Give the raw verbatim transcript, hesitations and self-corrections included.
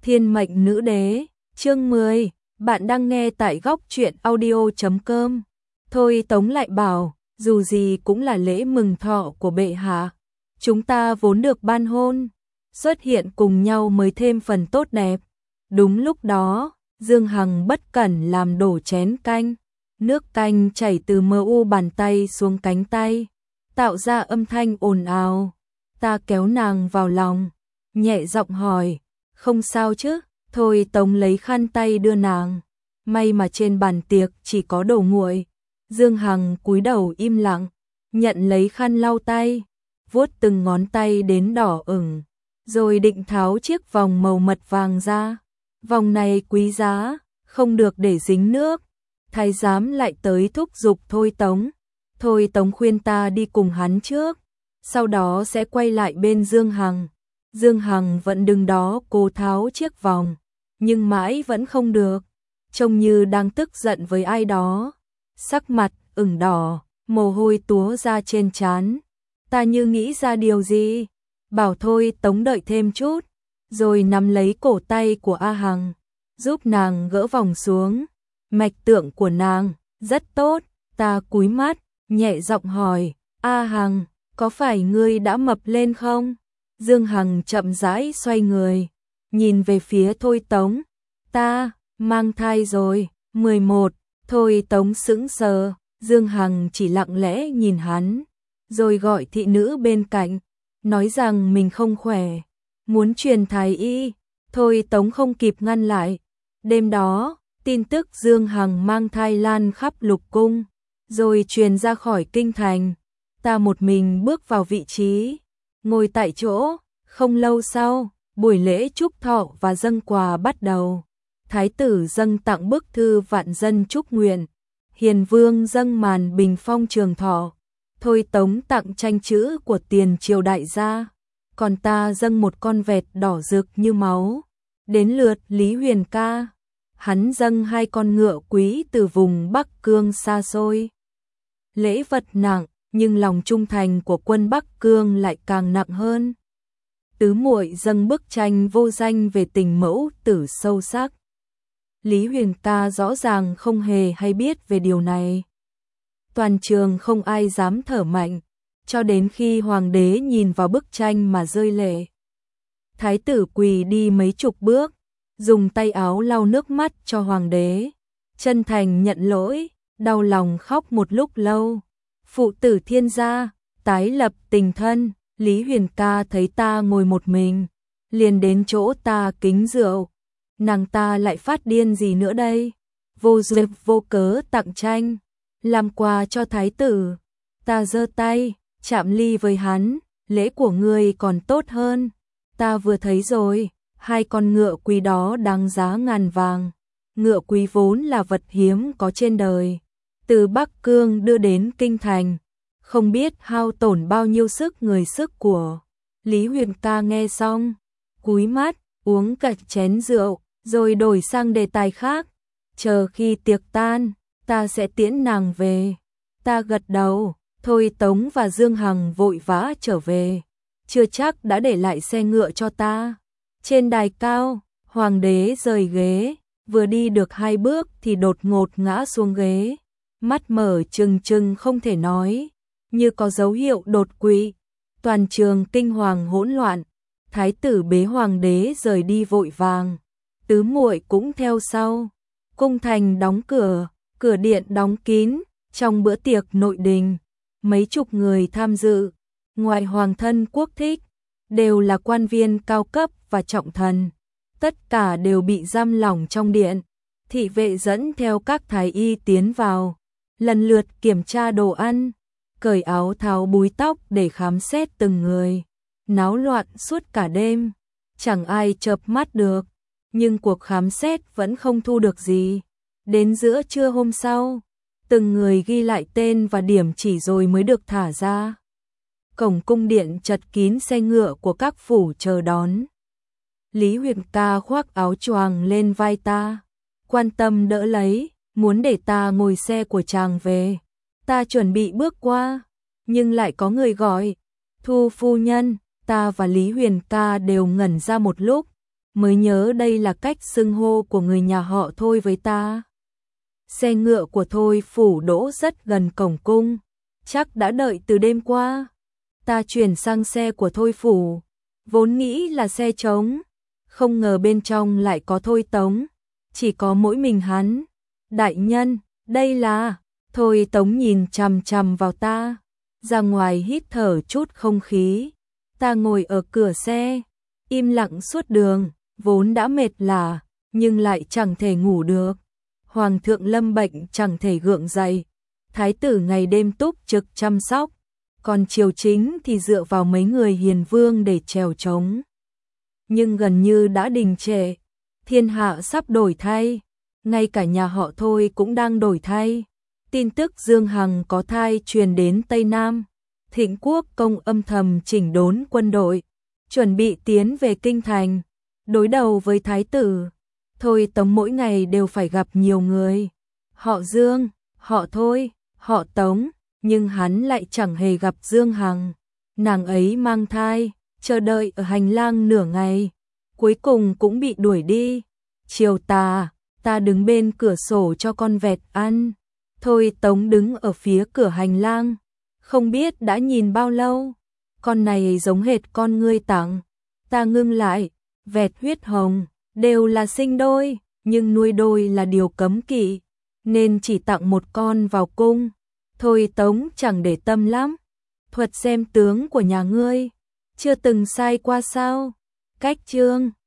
Thiên mệnh nữ đế, chương mười, bạn đang nghe tại góc truyện audio chấm com. Thôi Tống lại bảo, dù gì cũng là lễ mừng thọ của bệ hạ, chúng ta vốn được ban hôn, xuất hiện cùng nhau mới thêm phần tốt đẹp. Đúng lúc đó, Dương Hằng bất cẩn làm đổ chén canh, nước canh chảy từ mờ u bàn tay xuống cánh tay, tạo ra âm thanh ồn ào. Ta kéo nàng vào lòng, nhẹ giọng hỏi, không sao chứ? Thôi Tống lấy khăn tay đưa nàng, may mà trên bàn tiệc chỉ có đồ nguội. Dương Hằng cúi đầu im lặng, nhận lấy khăn lau tay, vuốt từng ngón tay đến đỏ ửng, rồi định tháo chiếc vòng màu mật vàng ra. Vòng này quý giá, không được để dính nước. Thái giám lại tới thúc giục Thôi Tống. Thôi Tống khuyên ta đi cùng hắn trước, sau đó sẽ quay lại bên Dương Hằng. Dương Hằng vẫn đứng đó cố tháo chiếc vòng, nhưng mãi vẫn không được, trông như đang tức giận với ai đó. Sắc mặt ửng đỏ, mồ hôi túa ra trên trán. Ta như nghĩ ra điều gì, bảo Thôi Tống đợi thêm chút, rồi nắm lấy cổ tay của A Hằng, giúp nàng gỡ vòng xuống. Mạch tượng của nàng rất tốt. Ta cúi mắt, nhẹ giọng hỏi, A Hằng, có phải ngươi đã mập lên không? Dương Hằng chậm rãi xoay người, nhìn về phía Thôi Tống. Ta, mang thai rồi. mười một. Thôi Tống sững sờ, Dương Hằng chỉ lặng lẽ nhìn hắn, rồi gọi thị nữ bên cạnh, nói rằng mình không khỏe, muốn truyền thái y. Thôi Tống không kịp ngăn lại. Đêm đó, tin tức Dương Hằng mang thai lan khắp lục cung, rồi truyền ra khỏi kinh thành. Ta một mình bước vào vị trí, ngồi tại chỗ. Không lâu sau, buổi lễ chúc thọ và dâng quà bắt đầu. Thái tử dâng tặng bức thư vạn dân chúc nguyện, Hiền Vương dâng màn bình phong trường thọ, Thôi Tống tặng tranh chữ của tiền triều đại gia, còn ta dâng một con vẹt đỏ rực như máu. Đến lượt Lý Huyền ca, hắn dâng hai con ngựa quý từ vùng Bắc Cương xa xôi. Lễ vật nặng, nhưng lòng trung thành của quân Bắc Cương lại càng nặng hơn. Tứ muội dâng bức tranh vô danh về tình mẫu tử sâu sắc. Lý Huyền ca rõ ràng không hề hay biết về điều này. Toàn trường không ai dám thở mạnh, cho đến khi hoàng đế nhìn vào bức tranh mà rơi lệ. Thái tử quỳ đi mấy chục bước, dùng tay áo lau nước mắt cho hoàng đế, chân thành nhận lỗi, đau lòng khóc một lúc lâu. Phụ tử thiên gia, tái lập tình thân. Lý Huyền ca thấy ta ngồi một mình, liền đến chỗ ta kính rượu. Nàng ta lại phát điên gì nữa đây? Vô duyên vô cớ tặng tranh, làm quà cho thái tử. Ta giơ tay, chạm ly với hắn, lễ của ngươi còn tốt hơn. Ta vừa thấy rồi, hai con ngựa quý đó đáng giá ngàn vàng. Ngựa quý vốn là vật hiếm có trên đời, từ Bắc Cương đưa đến kinh thành, không biết hao tổn bao nhiêu sức người sức của. Lý Huyền ca nghe xong, cúi mắt, uống cạn chén rượu, rồi đổi sang đề tài khác. Chờ khi tiệc tan, ta sẽ tiễn nàng về. Ta gật đầu. Thôi Tống và Dương Hằng vội vã trở về, chưa chắc đã để lại xe ngựa cho ta. Trên đài cao, hoàng đế rời ghế, vừa đi được hai bước thì đột ngột ngã xuống ghế, mắt mở trừng trừng không thể nói, như có dấu hiệu đột quỵ. Toàn trường kinh hoàng hỗn loạn, thái tử bế hoàng đế rời đi vội vàng, tứ muội cũng theo sau. Cung thành đóng cửa, cửa điện đóng kín. Trong bữa tiệc nội đình, mấy chục người tham dự, ngoài hoàng thân quốc thích, đều là quan viên cao cấp và trọng thần. Tất cả đều bị giam lỏng trong điện. Thị vệ dẫn theo các thái y tiến vào, lần lượt kiểm tra đồ ăn, cởi áo tháo búi tóc để khám xét từng người. Náo loạn suốt cả đêm, chẳng ai chợp mắt được, nhưng cuộc khám xét vẫn không thu được gì. Đến giữa trưa hôm sau, từng người ghi lại tên và điểm chỉ rồi mới được thả ra. Cổng cung điện chật kín xe ngựa của các phủ chờ đón. Lý Huyền ca khoác áo choàng lên vai ta, quan tâm đỡ lấy, muốn để ta ngồi xe của chàng về. Ta chuẩn bị bước qua, nhưng lại có người gọi, Thu phu nhân. Ta và Lý Huyền ca đều ngẩn ra một lúc, mới nhớ đây là cách xưng hô của người nhà họ Thôi với ta. Xe ngựa của Thôi phủ đỗ rất gần cổng cung, chắc đã đợi từ đêm qua. Ta chuyển sang xe của Thôi phủ, vốn nghĩ là xe trống, không ngờ bên trong lại có Thôi Tống, chỉ có mỗi mình hắn. Đại nhân, đây là... Thôi Tống nhìn chằm chằm vào ta, ra ngoài hít thở chút không khí. Ta ngồi ở cửa xe, im lặng suốt đường, vốn đã mệt lả, nhưng lại chẳng thể ngủ được. Hoàng thượng lâm bệnh chẳng thể gượng dậy, thái tử ngày đêm túc trực chăm sóc, còn triều chính thì dựa vào mấy người hiền vương để trèo trống. Nhưng gần như đã đình trệ, thiên hạ sắp đổi thay, ngay cả nhà họ Thôi cũng đang đổi thay. Tin tức Dương Hằng có thai truyền đến Tây Nam, Thịnh Quốc công âm thầm chỉnh đốn quân đội, chuẩn bị tiến về kinh thành, đối đầu với thái tử. Thôi Tống mỗi ngày đều phải gặp nhiều người, họ Dương, họ Thôi, họ Tống, nhưng hắn lại chẳng hề gặp Dương Hằng. Nàng ấy mang thai, chờ đợi ở hành lang nửa ngày, cuối cùng cũng bị đuổi đi. Chiều tà, ta đứng bên cửa sổ cho con vẹt ăn. Thôi Tống đứng ở phía cửa hành lang, không biết đã nhìn bao lâu, con này giống hệt con ngươi tặng. Ta ngưng lại, vẹt huyết hồng, đều là sinh đôi, nhưng nuôi đôi là điều cấm kỵ, nên chỉ tặng một con vào cung. Thôi Tống chẳng để tâm lắm, thuật xem tướng của nhà ngươi, chưa từng sai qua sao. Cách chương